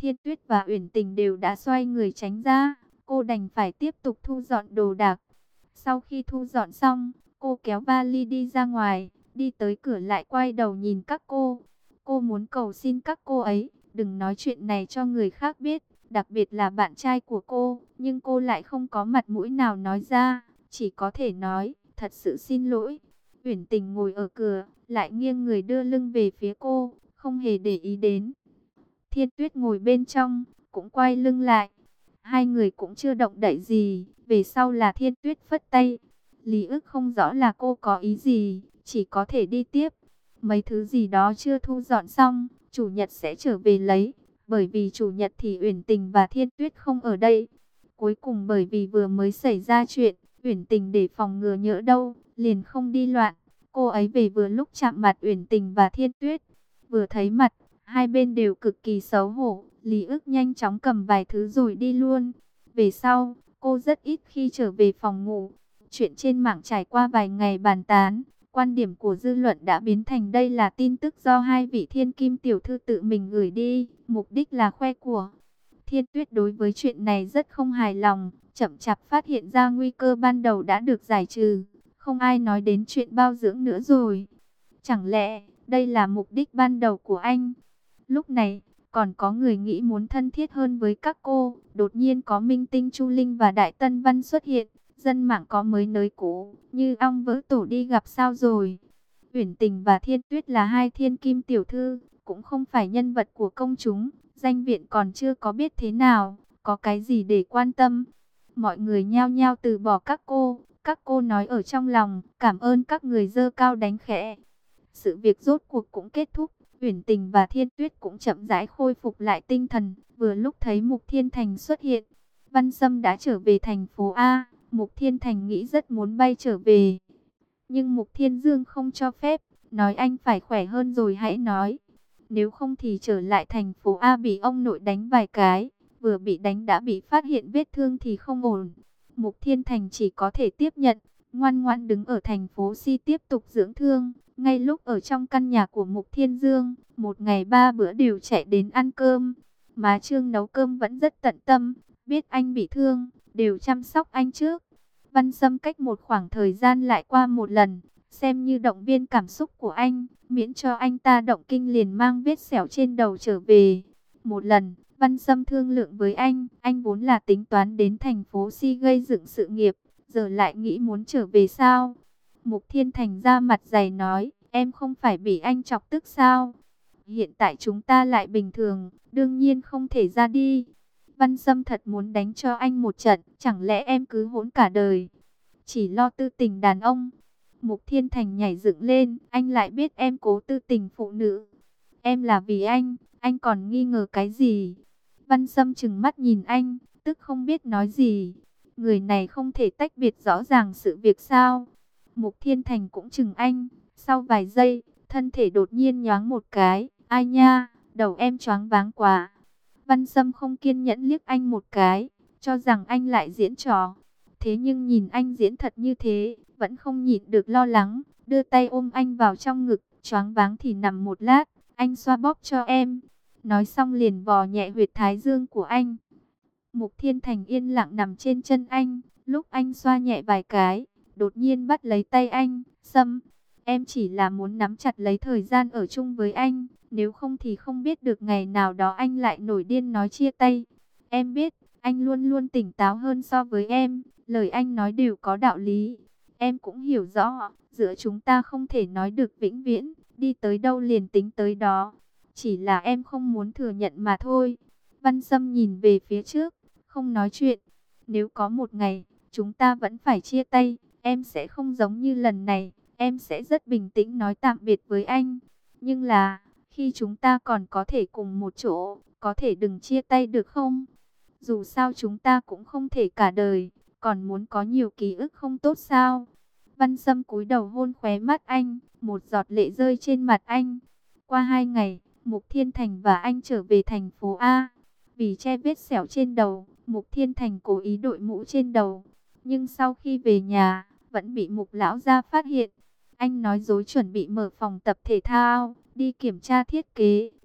Thiên Tuyết và Uyển Tình đều đã xoay người tránh ra, cô đành phải tiếp tục thu dọn đồ đạc. Sau khi thu dọn xong, cô kéo vali đi ra ngoài, đi tới cửa lại quay đầu nhìn các cô. Cô muốn cầu xin các cô ấy, đừng nói chuyện này cho người khác biết, đặc biệt là bạn trai của cô. Nhưng cô lại không có mặt mũi nào nói ra, chỉ có thể nói, thật sự xin lỗi. Uyển Tình ngồi ở cửa, lại nghiêng người đưa lưng về phía cô, không hề để ý đến. Thiên Tuyết ngồi bên trong, cũng quay lưng lại. Hai người cũng chưa động đậy gì, về sau là Thiên Tuyết phất tay. Lý ức không rõ là cô có ý gì, chỉ có thể đi tiếp. Mấy thứ gì đó chưa thu dọn xong, chủ nhật sẽ trở về lấy. Bởi vì chủ nhật thì Uyển Tình và Thiên Tuyết không ở đây. Cuối cùng bởi vì vừa mới xảy ra chuyện, Uyển Tình để phòng ngừa nhỡ đâu, liền không đi loạn. Cô ấy về vừa lúc chạm mặt Uyển Tình và Thiên Tuyết. Vừa thấy mặt, hai bên đều cực kỳ xấu hổ. Lý ức nhanh chóng cầm vài thứ rồi đi luôn. Về sau, cô rất ít khi trở về phòng ngủ. Chuyện trên mạng trải qua vài ngày bàn tán, quan điểm của dư luận đã biến thành đây là tin tức do hai vị thiên kim tiểu thư tự mình gửi đi, mục đích là khoe của. Thiên Tuyết đối với chuyện này rất không hài lòng, chậm chạp phát hiện ra nguy cơ ban đầu đã được giải trừ, không ai nói đến chuyện bao dưỡng nữa rồi. Chẳng lẽ đây là mục đích ban đầu của anh? Lúc này, còn có người nghĩ muốn thân thiết hơn với các cô. Đột nhiên có minh tinh Chu Linh và Đại Tân Văn xuất hiện. Dân mạng có mới nới cũ, như ong vỡ tổ đi gặp sao rồi. Uyển Tình và Thiên Tuyết là hai thiên kim tiểu thư, cũng không phải nhân vật của công chúng. Danh viện còn chưa có biết thế nào, có cái gì để quan tâm. Mọi người nhao nhao từ bỏ các cô. Các cô nói ở trong lòng, cảm ơn các người giơ cao đánh khẽ. Sự việc rốt cuộc cũng kết thúc. Uyển Tình và Thiên Tuyết cũng chậm rãi khôi phục lại tinh thần. Vừa lúc thấy Mục Thiên Thành xuất hiện, Văn Sâm đã trở về thành phố A. Mục Thiên Thành nghĩ rất muốn bay trở về, nhưng Mục Thiên Dương không cho phép, nói anh phải khỏe hơn rồi hãy nói. Nếu không thì trở lại thành phố A bị ông nội đánh vài cái, vừa bị đánh đã bị phát hiện vết thương thì không ổn. Mục Thiên Thành chỉ có thể tiếp nhận, ngoan ngoãn đứng ở thành phố C tiếp tục dưỡng thương. Ngay lúc ở trong căn nhà của Mục Thiên Dương, một ngày 3 bữa đều chạy đến ăn cơm. Má Trương nấu cơm vẫn rất tận tâm, biết anh bị thương, đều chăm sóc anh trước. Văn Sâm cách một khoảng thời gian lại qua một lần, xem như động viên cảm xúc của anh, miễn cho anh ta động kinh liền mang vết sẹo trên đầu trở về. Một lần, Văn Sâm thương lượng với anh vốn là tính toán đến thành phố Si gây dựng sự nghiệp, giờ lại nghĩ muốn trở về sao? Mục Thiên Thành ra mặt dày nói, em không phải bị anh chọc tức sao? Hiện tại chúng ta lại bình thường, đương nhiên không thể ra đi. Văn Sâm thật muốn đánh cho anh một trận, chẳng lẽ em cứ hỗn cả đời, chỉ lo tư tình đàn ông? Mục Thiên Thành nhảy dựng lên, anh lại biết em cố tư tình phụ nữ. Em là vì anh còn nghi ngờ cái gì? Văn Sâm trừng mắt nhìn anh, tức không biết nói gì. Người này không thể tách biệt rõ ràng sự việc sao? Mục Thiên Thành cũng chừng anh, sau vài giây, thân thể đột nhiên nhoáng một cái, ai nha, đầu em choáng váng quá. Văn Sâm không kiên nhẫn liếc anh một cái, cho rằng anh lại diễn trò. Thế nhưng nhìn anh diễn thật như thế, vẫn không nhịn được lo lắng, đưa tay ôm anh vào trong ngực, choáng váng thì nằm một lát, anh xoa bóp cho em. Nói xong liền vò nhẹ huyệt thái dương của anh. Mục Thiên Thành yên lặng nằm trên chân anh, lúc anh xoa nhẹ vài cái, đột nhiên bắt lấy tay anh, Sâm, em chỉ là muốn nắm chặt lấy thời gian ở chung với anh, nếu không thì không biết được ngày nào đó anh lại nổi điên nói chia tay. Em biết, anh luôn luôn tỉnh táo hơn so với em, lời anh nói đều có đạo lý. Em cũng hiểu rõ, giữa chúng ta không thể nói được vĩnh viễn, đi tới đâu liền tính tới đó. Chỉ là em không muốn thừa nhận mà thôi. Văn Sâm nhìn về phía trước, không nói chuyện. Nếu có một ngày, chúng ta vẫn phải chia tay, em sẽ không giống như lần này. Em sẽ rất bình tĩnh nói tạm biệt với anh. Nhưng là, khi chúng ta còn có thể cùng một chỗ, có thể đừng chia tay được không? Dù sao chúng ta cũng không thể cả đời, còn muốn có nhiều ký ức không tốt sao? Văn Sâm cúi đầu hôn khóe mắt anh, một giọt lệ rơi trên mặt anh. Qua 2 ngày, Mục Thiên Thành và anh trở về thành phố A. Vì che vết sẹo trên đầu, Mục Thiên Thành cố ý đội mũ trên đầu. Nhưng sau khi về nhà, vẫn bị Mục lão gia phát hiện. Anh nói dối chuẩn bị mở phòng tập thể thao, đi kiểm tra thiết kế.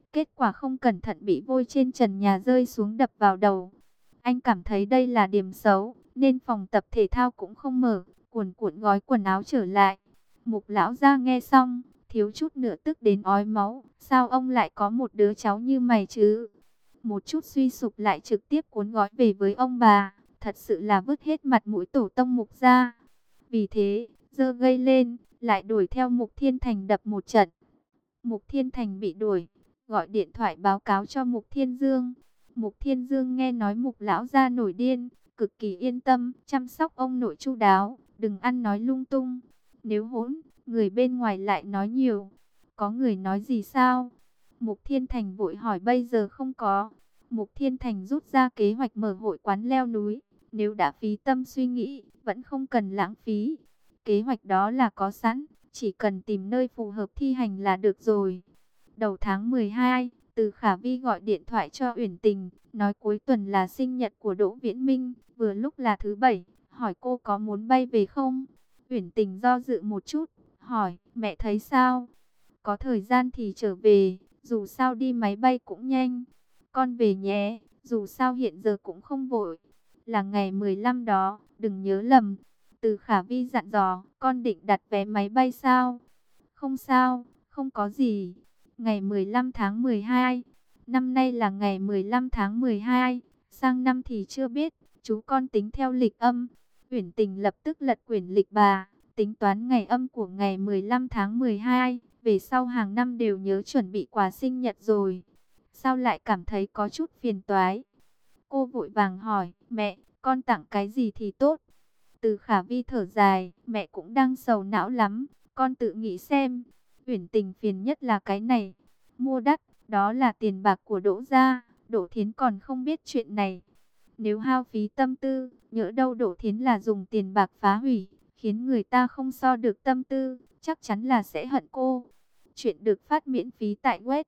Kết quả không cẩn thận bị vôi trên trần nhà rơi xuống đập vào đầu. Anh cảm thấy đây là điểm xấu, nên phòng tập thể thao cũng không mở, cuồn cuộn gói quần áo trở lại. Mục lão gia nghe xong, thiếu chút nữa tức đến ói máu. Sao ông lại có một đứa cháu như mày chứ? Một chút suy sụp lại trực tiếp cuốn gói về với ông bà. Thật sự là vứt hết mặt mũi tổ tông Mục ra. Vì thế, dơ gây lên, lại đuổi theo Mục Thiên Thành đập một trận. Mục Thiên Thành bị đuổi, gọi điện thoại báo cáo cho Mục Thiên Dương. Mục Thiên Dương nghe nói Mục lão gia nổi điên, cực kỳ yên tâm, chăm sóc ông nội chu đáo, đừng ăn nói lung tung. Nếu hỗn, người bên ngoài lại nói nhiều. Có người nói gì sao? Mục Thiên Thành vội hỏi bây giờ không có. Mục Thiên Thành rút ra kế hoạch mở hội quán leo núi. Nếu đã phí tâm suy nghĩ, vẫn không cần lãng phí. Kế hoạch đó là có sẵn, chỉ cần tìm nơi phù hợp thi hành là được rồi. Đầu tháng 12, Từ Khả Vi gọi điện thoại cho Uyển Tình, nói cuối tuần là sinh nhật của Đỗ Viễn Minh, vừa lúc là thứ bảy, hỏi cô có muốn bay về không? Uyển Tình do dự một chút, hỏi, mẹ thấy sao? Có thời gian thì trở về, dù sao đi máy bay cũng nhanh. Con về nhé, dù sao hiện giờ cũng không vội. Là ngày 15 đó, đừng nhớ lầm. Từ Khả Vi dặn dò, con định đặt vé máy bay sao? Không sao, không có gì. Ngày 15 tháng 12, năm nay là ngày 15 tháng 12, sang năm thì chưa biết, chú con tính theo lịch âm. Uyển Tình lập tức lật quyển lịch bà, tính toán ngày âm của ngày 15 tháng 12, về sau hàng năm đều nhớ chuẩn bị quà sinh nhật rồi. Sao lại cảm thấy có chút phiền toái? Cô vội vàng hỏi, mẹ, con tặng cái gì thì tốt? Từ Khả Vi thở dài, mẹ cũng đang sầu não lắm, con tự nghĩ xem. Uyển Tình phiền nhất là cái này, mua đắt, đó là tiền bạc của Đỗ gia, Đỗ Thiến còn không biết chuyện này. Nếu hao phí tâm tư, nhỡ đâu Đỗ Thiến là dùng tiền bạc phá hủy, khiến người ta không so được tâm tư, chắc chắn là sẽ hận cô. Chuyện được phát miễn phí tại web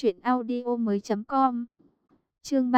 truyệnaudiomoi.com. Chương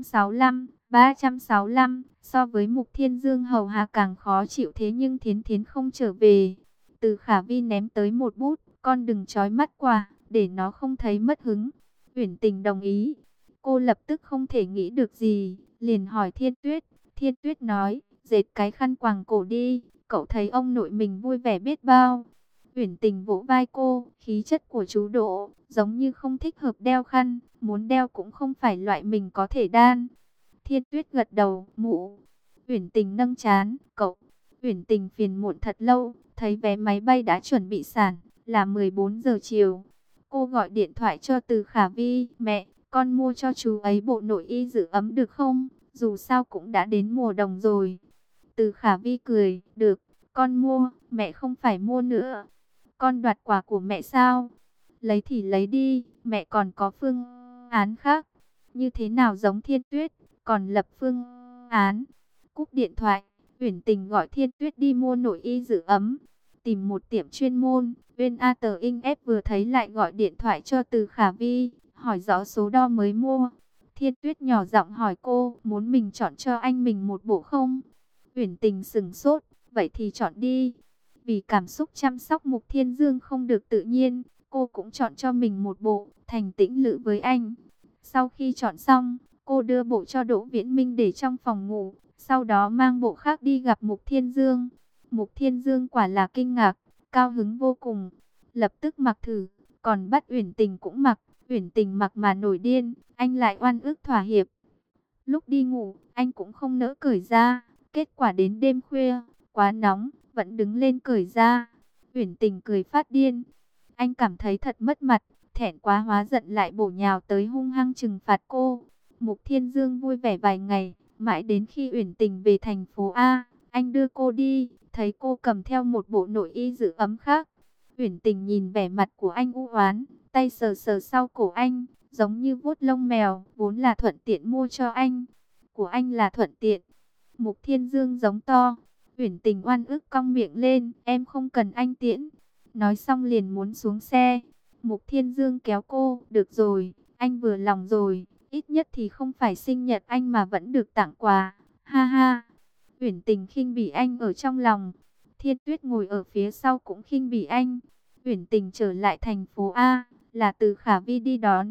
365, so với Mục Thiên Dương hầu hạ càng khó chịu thế nhưng Thiến Thiến không trở về. Từ Khả Vi ném tới một bút, con đừng chói mắt quá, để nó không thấy mất hứng. Uyển Tình đồng ý. Cô lập tức không thể nghĩ được gì, liền hỏi Thiên Tuyết. Thiên Tuyết nói, dệt cái khăn quàng cổ đi, cậu thấy ông nội mình vui vẻ biết bao. Uyển Tình vỗ vai cô, khí chất của chú Đỗ, giống như không thích hợp đeo khăn, muốn đeo cũng không phải loại mình có thể đan. Thiên Tuyết gật đầu, mụ. Uyển Tình nâng chán, cậu. Uyển Tình phiền muộn thật lâu, thấy vé máy bay đã chuẩn bị sẵn, là 14 giờ chiều. Cô gọi điện thoại cho Từ Khả Vi, mẹ, con mua cho chú ấy bộ nội y giữ ấm được không? Dù sao cũng đã đến mùa đông rồi. Từ Khả Vi cười, được, con mua, mẹ không phải mua nữa. Con đoạt quà của mẹ sao? Lấy thì lấy đi, mẹ còn có phương án khác. Như thế nào giống Thiên Tuyết, còn lập phương án. Cúp điện thoại, Uyển Tình gọi Thiên Tuyết đi mua nội y giữ ấm. Tìm một tiệm chuyên môn, Uyên A Tờ In Ép vừa thấy lại gọi điện thoại cho Từ Khả Vi, hỏi rõ số đo mới mua. Thiên Tuyết nhỏ giọng hỏi cô, muốn mình chọn cho anh mình một bộ không? Uyển Tình sững sốt, vậy thì chọn đi. Vì cảm xúc chăm sóc Mục Thiên Dương không được tự nhiên, cô cũng chọn cho mình một bộ, thành tĩnh lự với anh. Sau khi chọn xong, cô đưa bộ cho Đỗ Viễn Minh để trong phòng ngủ, sau đó mang bộ khác đi gặp Mục Thiên Dương. Mục Thiên Dương quả là kinh ngạc, cao hứng vô cùng, lập tức mặc thử, còn bắt Uyển Tình cũng mặc. Uyển Tình mặc mà nổi điên, anh lại oan ức thỏa hiệp. Lúc đi ngủ, anh cũng không nỡ cởi ra, kết quả đến đêm khuya, quá nóng, vẫn đứng lên cởi ra. Uyển Tình cười phát điên. Anh cảm thấy thật mất mặt, thẹn quá hóa giận lại bổ nhào tới hung hăng trừng phạt cô. Mục Thiên Dương vui vẻ vài ngày, mãi đến khi Uyển Tình về thành phố A, anh đưa cô đi, thấy cô cầm theo một bộ nội y giữ ấm khác. Uyển Tình nhìn vẻ mặt của anh u oán, tay sờ sờ sau cổ anh, giống như vuốt lông mèo, vốn là thuận tiện mua cho anh. Của anh là thuận tiện. Mục Thiên Dương giống to. Uyển Tình oan ức cong miệng lên, em không cần anh tiễn. Nói xong liền muốn xuống xe. Mục Thiên Dương kéo cô, được rồi, anh vừa lòng rồi, ít nhất thì không phải sinh nhật anh mà vẫn được tặng quà. Ha ha. Uyển Tình khinh bỉ anh ở trong lòng. Thiên Tuyết ngồi ở phía sau cũng khinh bỉ anh. Uyển Tình trở lại thành phố A, là Từ Khả Vi đi đón.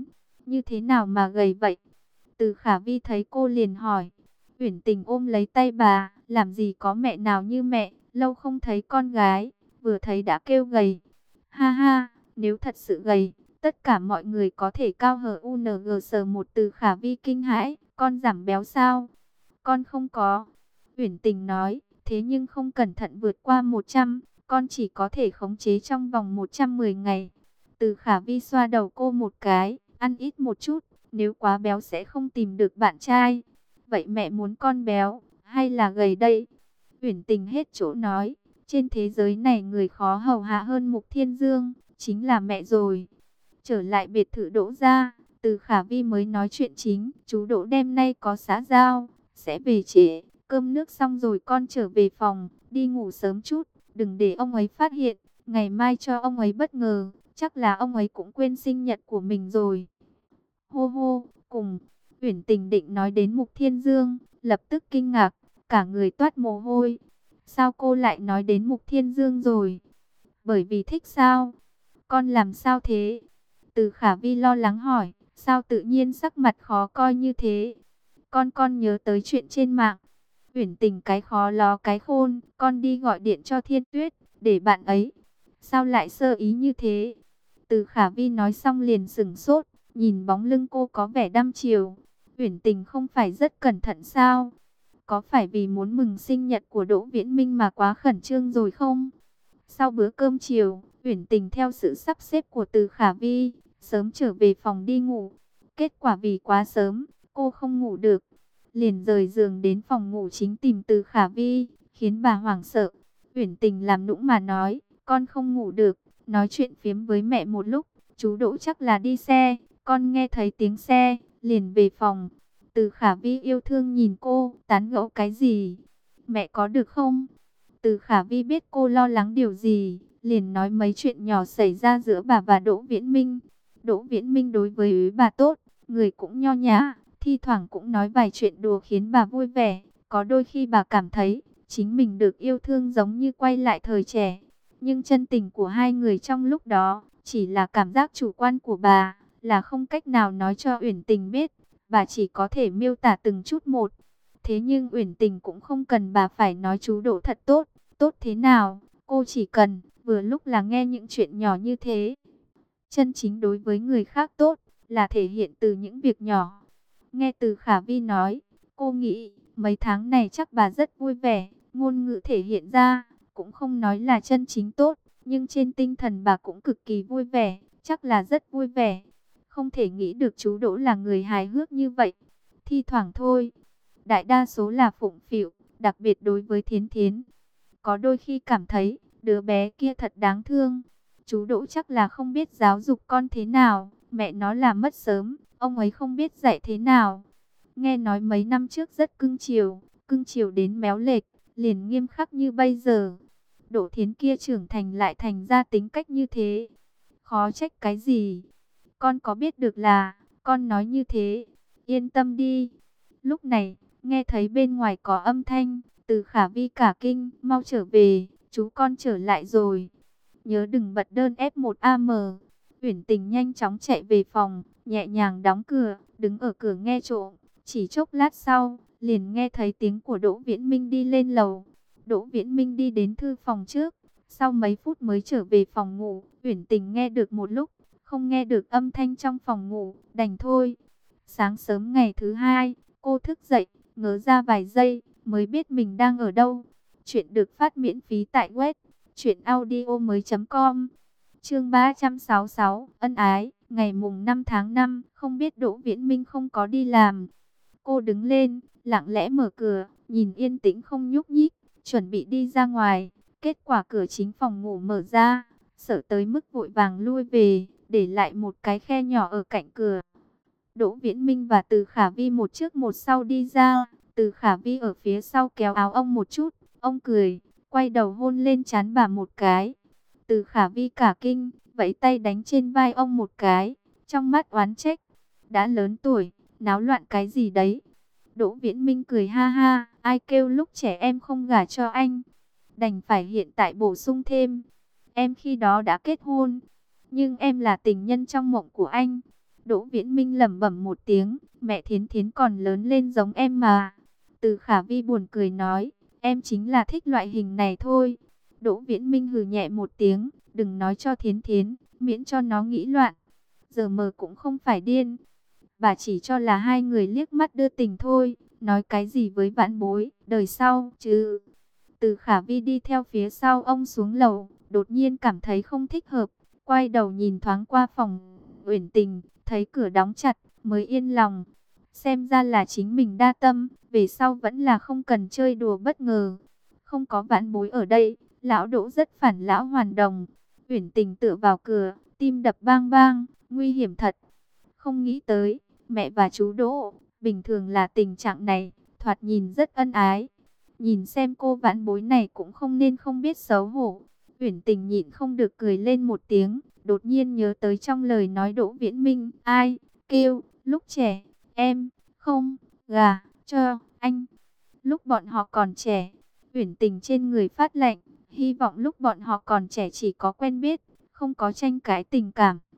như thế nào mà gầy vậy? Từ Khả Vi thấy cô liền hỏi. Uyển Tình ôm lấy tay bà, làm gì có mẹ nào như mẹ, lâu không thấy con gái, vừa thấy đã kêu gầy. Ha ha, nếu thật sự gầy, tất cả mọi người có thể cao hở UNG sờ một. Từ Khả Vi kinh hãi, con giảm béo sao? Con không có. Uyển Tình nói, thế nhưng không cẩn thận vượt qua 100, con chỉ có thể khống chế trong vòng 110 ngày. Từ Khả Vi xoa đầu cô một cái, ăn ít một chút, nếu quá béo sẽ không tìm được bạn trai. Vậy mẹ muốn con béo, hay là gầy đây? Uyển Tình hết chỗ nói, trên thế giới này người khó hầu hạ hơn Mục Thiên Dương, chính là mẹ rồi. Trở lại biệt thự Đỗ gia, Từ Khả Vi mới nói chuyện chính. Chú Đỗ đêm nay có xã giao, sẽ về trễ. Cơm nước xong rồi con trở về phòng, đi ngủ sớm chút, đừng để ông ấy phát hiện. Ngày mai cho ông ấy bất ngờ, chắc là ông ấy cũng quên sinh nhật của mình rồi. Hô hô, cùng. Uyển Tình định nói đến Mục Thiên Dương, lập tức kinh ngạc, cả người toát mồ hôi. Sao cô lại nói đến Mục Thiên Dương rồi? Bởi vì thích sao? Con làm sao thế? Từ Khả Vi lo lắng hỏi, sao tự nhiên sắc mặt khó coi như thế? Con nhớ tới chuyện trên mạng. Uyển Tình cái khó ló cái khôn, con đi gọi điện cho Thiên Tuyết, để bạn ấy. Sao lại sơ ý như thế? Từ Khả Vi nói xong liền sững sốt, nhìn bóng lưng cô có vẻ đăm chiêu. Uyển Tình không phải rất cẩn thận sao? Có phải vì muốn mừng sinh nhật của Đỗ Viễn Minh mà quá khẩn trương rồi không? Sau bữa cơm chiều, Uyển Tình theo sự sắp xếp của Từ Khả Vi, sớm trở về phòng đi ngủ. Kết quả vì quá sớm, cô không ngủ được. Liền rời giường đến phòng ngủ chính tìm Từ Khả Vi, khiến bà hoảng sợ. Uyển Tình làm nũng mà nói, con không ngủ được, nói chuyện phiếm với mẹ một lúc. Chú Đỗ chắc là đi xe, con nghe thấy tiếng xe, liền về phòng. Từ Khả Vi yêu thương nhìn cô, tán gẫu cái gì? Mẹ có được không? Từ Khả Vi biết cô lo lắng điều gì, liền nói mấy chuyện nhỏ xảy ra giữa bà và Đỗ Viễn Minh. Đỗ Viễn Minh đối với bà tốt, người cũng nho nhã, thi thoảng cũng nói vài chuyện đùa khiến bà vui vẻ. Có đôi khi bà cảm thấy chính mình được yêu thương giống như quay lại thời trẻ. Nhưng chân tình của hai người trong lúc đó chỉ là cảm giác chủ quan của bà, là không cách nào nói cho Uyển Tình biết. Bà chỉ có thể miêu tả từng chút một. Thế nhưng Uyển Tình cũng không cần bà phải nói chú Đỗ thật tốt. Tốt thế nào, cô chỉ cần vừa lúc là nghe những chuyện nhỏ như thế. Chân chính đối với người khác tốt là thể hiện từ những việc nhỏ. Nghe Từ Khả Vi nói, cô nghĩ mấy tháng này chắc bà rất vui vẻ. Ngôn ngữ thể hiện ra cũng không nói là chân chính tốt, nhưng trên tinh thần bà cũng cực kỳ vui vẻ, chắc là rất vui vẻ. Không thể nghĩ được chú Đỗ là người hài hước như vậy. Thi thoảng thôi, đại đa số là phụng phịu, đặc biệt đối với Thiến Thiến. Có đôi khi cảm thấy đứa bé kia thật đáng thương. Chú Đỗ chắc là không biết giáo dục con thế nào, mẹ nó là mất sớm, ông ấy không biết dạy thế nào. Nghe nói mấy năm trước rất cưng chiều đến méo lệch, liền nghiêm khắc như bây giờ. Đỗ Thiến kia trưởng thành lại thành ra tính cách như thế. Khó trách cái gì? Con có biết được là, con nói như thế, yên tâm đi. Lúc này, nghe thấy bên ngoài có âm thanh, Từ Khả Vi cả kinh, mau trở về, chú con trở lại rồi. Nhớ đừng bật đơn F1AM. Uyển Tình nhanh chóng chạy về phòng, nhẹ nhàng đóng cửa, đứng ở cửa nghe trộm. Chỉ chốc lát sau, liền nghe thấy tiếng của Đỗ Viễn Minh đi lên lầu. Đỗ Viễn Minh đi đến thư phòng trước, sau mấy phút mới trở về phòng ngủ. Uyển Tình nghe được một lúc, không nghe được âm thanh trong phòng ngủ, đành thôi. Sáng sớm ngày thứ hai, cô thức dậy, ngớ ra vài giây, mới biết mình đang ở đâu. Chuyện được phát miễn phí tại web truyệnaudiomoi.com. Chương 366, ân ái. Ngày mùng 5 tháng 5, không biết Đỗ Viễn Minh không có đi làm. Cô đứng lên, lặng lẽ mở cửa, nhìn yên tĩnh không nhúc nhích, chuẩn bị đi ra ngoài. Kết quả cửa chính phòng ngủ mở ra, sợ tới mức vội vàng lui về, để lại một cái khe nhỏ ở cạnh cửa. Đỗ Viễn Minh và Từ Khả Vi một trước một sau đi ra. Từ Khả Vi ở phía sau kéo áo ông một chút, ông cười, quay đầu hôn lên trán bà một cái. Từ Khả Vi cả kinh, vẫy tay đánh trên vai ông một cái, trong mắt oán trách. Đã lớn tuổi, náo loạn cái gì đấy? Đỗ Viễn Minh cười ha ha, ai kêu lúc trẻ em không gả cho anh. Đành phải hiện tại bổ sung thêm. Em khi đó đã kết hôn, nhưng em là tình nhân trong mộng của anh. Đỗ Viễn Minh lẩm bẩm một tiếng, mẹ Thiến Thiến còn lớn lên giống em mà. Từ Khả Vi buồn cười nói, em chính là thích loại hình này thôi. Đỗ Viễn Minh hừ nhẹ một tiếng, đừng nói cho Thiến Thiến, miễn cho nó nghĩ loạn. Giờ mờ cũng không phải điên. Bà chỉ cho là hai người liếc mắt đưa tình thôi, nói cái gì với vãn bối, đời sau chứ. Từ Khả Vi đi theo phía sau ông xuống lầu, đột nhiên cảm thấy không thích hợp, quay đầu nhìn thoáng qua phòng Uyển Tình, thấy cửa đóng chặt, mới yên lòng. Xem ra là chính mình đa tâm, về sau vẫn là không cần chơi đùa bất ngờ. Không có vãn bối ở đây, lão Đỗ rất phản lão hoàn đồng. Uyển Tình tựa vào cửa, tim đập bang bang, nguy hiểm thật. Không nghĩ tới, mẹ và chú Đỗ, bình thường là tình trạng này, thoạt nhìn rất ân ái. Nhìn xem cô vãn bối này cũng không nên không biết xấu hổ. Uyển Tình nhịn không được cười lên một tiếng, đột nhiên nhớ tới trong lời nói Đỗ Viễn Minh, ai kêu lúc trẻ em không gà cho anh. Lúc bọn họ còn trẻ, Uyển Tình trên người phát lạnh, hy vọng lúc bọn họ còn trẻ chỉ có quen biết, không có tranh cãi tình cảm.